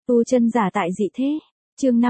Tu chân giả tại dị thế. Chương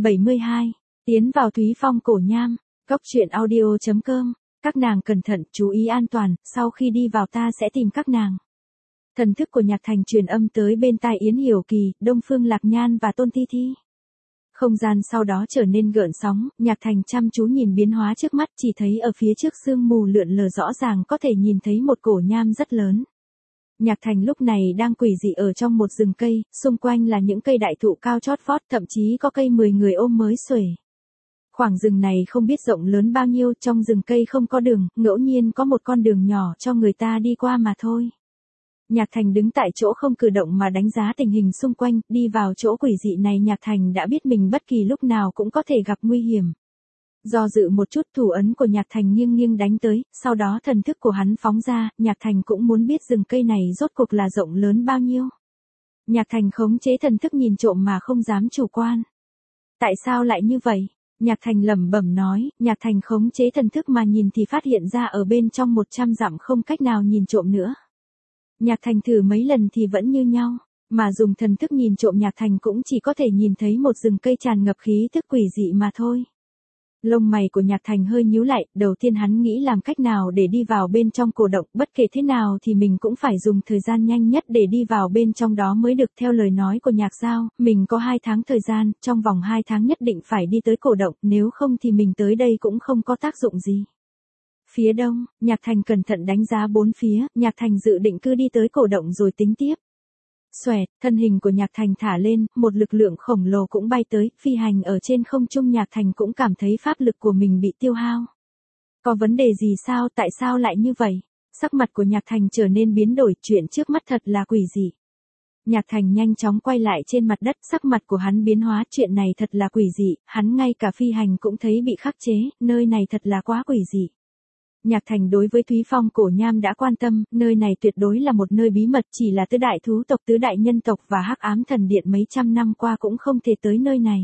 572. Tiến vào Thúy Phong cổ nham. Cốc truyện audio.com. Các nàng cẩn thận, chú ý an toàn, sau khi đi vào ta sẽ tìm các nàng. Thần thức của Nhạc Thành truyền âm tới bên tai Yến Hiểu Kỳ, Đông Phương Lạc Nhan và Tôn Thi Thi. Không gian sau đó trở nên gợn sóng, Nhạc Thành chăm chú nhìn biến hóa trước mắt, chỉ thấy ở phía trước sương mù lượn lờ rõ ràng có thể nhìn thấy một cổ nham rất lớn. Nhạc Thành lúc này đang quỷ dị ở trong một rừng cây, xung quanh là những cây đại thụ cao chót vót, thậm chí có cây 10 người ôm mới xuể. Khoảng rừng này không biết rộng lớn bao nhiêu, trong rừng cây không có đường, ngẫu nhiên có một con đường nhỏ cho người ta đi qua mà thôi. Nhạc Thành đứng tại chỗ không cử động mà đánh giá tình hình xung quanh, đi vào chỗ quỷ dị này Nhạc Thành đã biết mình bất kỳ lúc nào cũng có thể gặp nguy hiểm. Do dự một chút, thủ ấn của Nhạc Thành nghiêng nghiêng đánh tới, sau đó thần thức của hắn phóng ra, Nhạc Thành cũng muốn biết rừng cây này rốt cuộc là rộng lớn bao nhiêu. Nhạc Thành khống chế thần thức nhìn trộm mà không dám chủ quan. Tại sao lại như vậy? Nhạc Thành lẩm bẩm nói, Nhạc Thành khống chế thần thức mà nhìn thì phát hiện ra ở bên trong 100 dặm không cách nào nhìn trộm nữa. Nhạc Thành thử mấy lần thì vẫn như nhau, mà dùng thần thức nhìn trộm Nhạc Thành cũng chỉ có thể nhìn thấy một rừng cây tràn ngập khí tức quỷ dị mà thôi. Lông mày của Nhạc Thành hơi nhíu lại, đầu tiên hắn nghĩ làm cách nào để đi vào bên trong cổ động, bất kể thế nào thì mình cũng phải dùng thời gian nhanh nhất để đi vào bên trong đó mới được. Theo lời nói của Nhạc Giao, mình có 2 tháng thời gian, trong vòng 2 tháng nhất định phải đi tới cổ động, nếu không thì mình tới đây cũng không có tác dụng gì. Phía đông, Nhạc Thành cẩn thận đánh giá bốn phía, Nhạc Thành dự định cứ đi tới cổ động rồi tính tiếp. Xoẹt, thân hình của Nhạc Thành thả lên, một lực lượng khổng lồ cũng bay tới, phi hành ở trên không trung. Nhạc Thành cũng cảm thấy pháp lực của mình bị tiêu hao. Có vấn đề gì sao, tại sao lại như vậy? Sắc mặt của Nhạc Thành trở nên biến đổi, chuyện trước mắt thật là quỷ dị. Nhạc Thành nhanh chóng quay lại trên mặt đất, sắc mặt của hắn biến hóa, chuyện này thật là quỷ dị, hắn ngay cả phi hành cũng thấy bị khắc chế, nơi này thật là quá quỷ dị. Nhạc Thành đối với Thúy Phong cổ nham đã quan tâm, nơi này tuyệt đối là một nơi bí mật, chỉ là tứ đại thú tộc, tứ đại nhân tộc và Hắc Ám Thần Điện mấy trăm năm qua cũng không thể tới nơi này.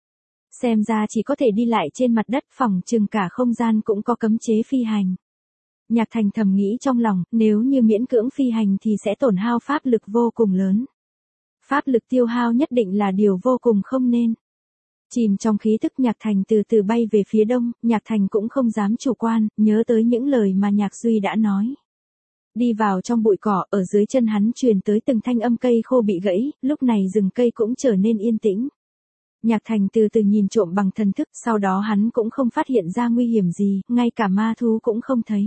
Xem ra chỉ có thể đi lại trên mặt đất, phỏng chừng cả không gian cũng có cấm chế phi hành. Nhạc Thành thầm nghĩ trong lòng, nếu như miễn cưỡng phi hành thì sẽ tổn hao pháp lực vô cùng lớn. Pháp lực tiêu hao nhất định là điều vô cùng không nên. Chìm trong khí thức, Nhạc Thành từ từ bay về phía đông, Nhạc Thành cũng không dám chủ quan, nhớ tới những lời mà Nhạc Duy đã nói. Đi vào trong bụi cỏ, ở dưới chân hắn truyền tới từng thanh âm cây khô bị gãy, lúc này rừng cây cũng trở nên yên tĩnh. Nhạc Thành từ từ nhìn trộm bằng thần thức, sau đó hắn cũng không phát hiện ra nguy hiểm gì, ngay cả ma thú cũng không thấy.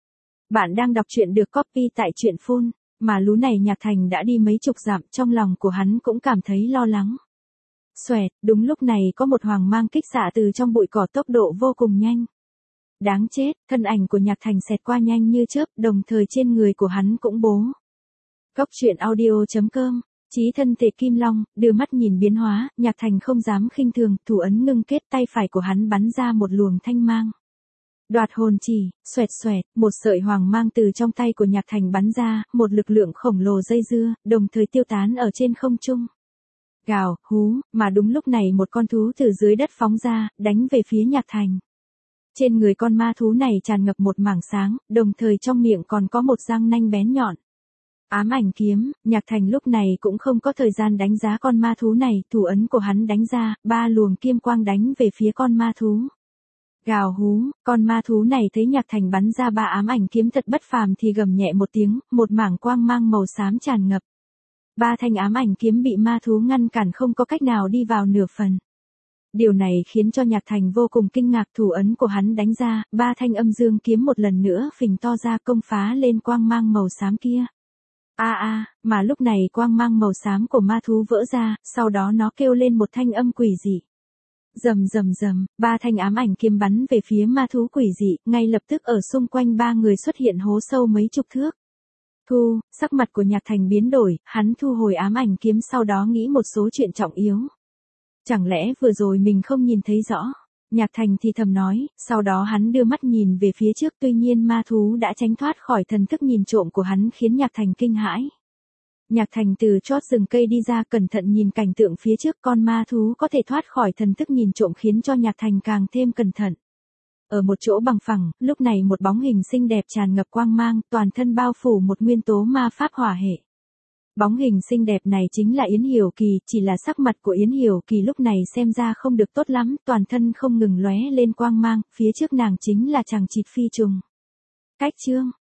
Bạn đang đọc truyện được copy tại truyện phun, mà lú này Nhạc Thành đã đi mấy chục dặm, trong lòng của hắn cũng cảm thấy lo lắng. Xoẹt, đúng lúc này có một hoàng mang kích xạ từ trong bụi cỏ, tốc độ vô cùng nhanh. Đáng chết, thân ảnh của Nhạc Thành xẹt qua nhanh như chớp, đồng thời trên người của hắn cũng bố. Cốc truyện audio.com. Chí thân thể kim long, đưa mắt nhìn biến hóa, Nhạc Thành không dám khinh thường, thủ ấn ngưng kết, tay phải của hắn bắn ra một luồng thanh mang. Đoạt hồn chỉ, xoẹt xoẹt, một sợi hoàng mang từ trong tay của Nhạc Thành bắn ra, một lực lượng khổng lồ dây dưa, đồng thời tiêu tán ở trên không trung. Gào, hú, mà đúng lúc này một con thú từ dưới đất phóng ra, đánh về phía Nhạc Thành. Trên người con ma thú này tràn ngập một mảng sáng, đồng thời trong miệng còn có một răng nanh bén nhọn. Ám ảnh kiếm, Nhạc Thành lúc này cũng không có thời gian đánh giá con ma thú này, thủ ấn của hắn đánh ra, 3 luồng kim quang đánh về phía con ma thú. Gào hú, con ma thú này thấy Nhạc Thành bắn ra 3 ám ảnh kiếm thật bất phàm thì gầm nhẹ một tiếng, một mảng quang mang màu xám tràn ngập. 3 thanh ám ảnh kiếm bị ma thú ngăn cản, không có cách nào đi vào nửa phần. Điều này khiến cho Nhạc Thành vô cùng kinh ngạc, thủ ấn của hắn đánh ra, 3 thanh âm dương kiếm một lần nữa phình to ra, công phá lên quang mang màu xám kia. Mà lúc này quang mang màu xám của ma thú vỡ ra, sau đó nó kêu lên một thanh âm quỷ dị. Rầm rầm rầm, 3 thanh ám ảnh kiếm bắn về phía ma thú quỷ dị, ngay lập tức ở xung quanh 3 người xuất hiện hố sâu mấy chục thước. Sắc mặt của Nhạc Thành biến đổi, hắn thu hồi ám ảnh kiếm, sau đó nghĩ một số chuyện trọng yếu. Chẳng lẽ vừa rồi mình không nhìn thấy rõ? Nhạc Thành thì thầm nói, sau đó hắn đưa mắt nhìn về phía trước, tuy nhiên ma thú đã tránh thoát khỏi thần thức nhìn trộm của hắn, khiến Nhạc Thành kinh hãi. Nhạc Thành từ chót rừng cây đi ra, cẩn thận nhìn cảnh tượng phía trước, con ma thú có thể thoát khỏi thần thức nhìn trộm khiến cho Nhạc Thành càng thêm cẩn thận. Ở một chỗ bằng phẳng, lúc này một bóng hình xinh đẹp tràn ngập quang mang, toàn thân bao phủ một nguyên tố ma pháp hỏa hệ. Bóng hình xinh đẹp này chính là Yến Hiểu Kỳ, chỉ là sắc mặt của Yến Hiểu Kỳ lúc này xem ra không được tốt lắm, toàn thân không ngừng lóe lên quang mang, phía trước nàng chính là chằng chịt phi trùng. Cách chương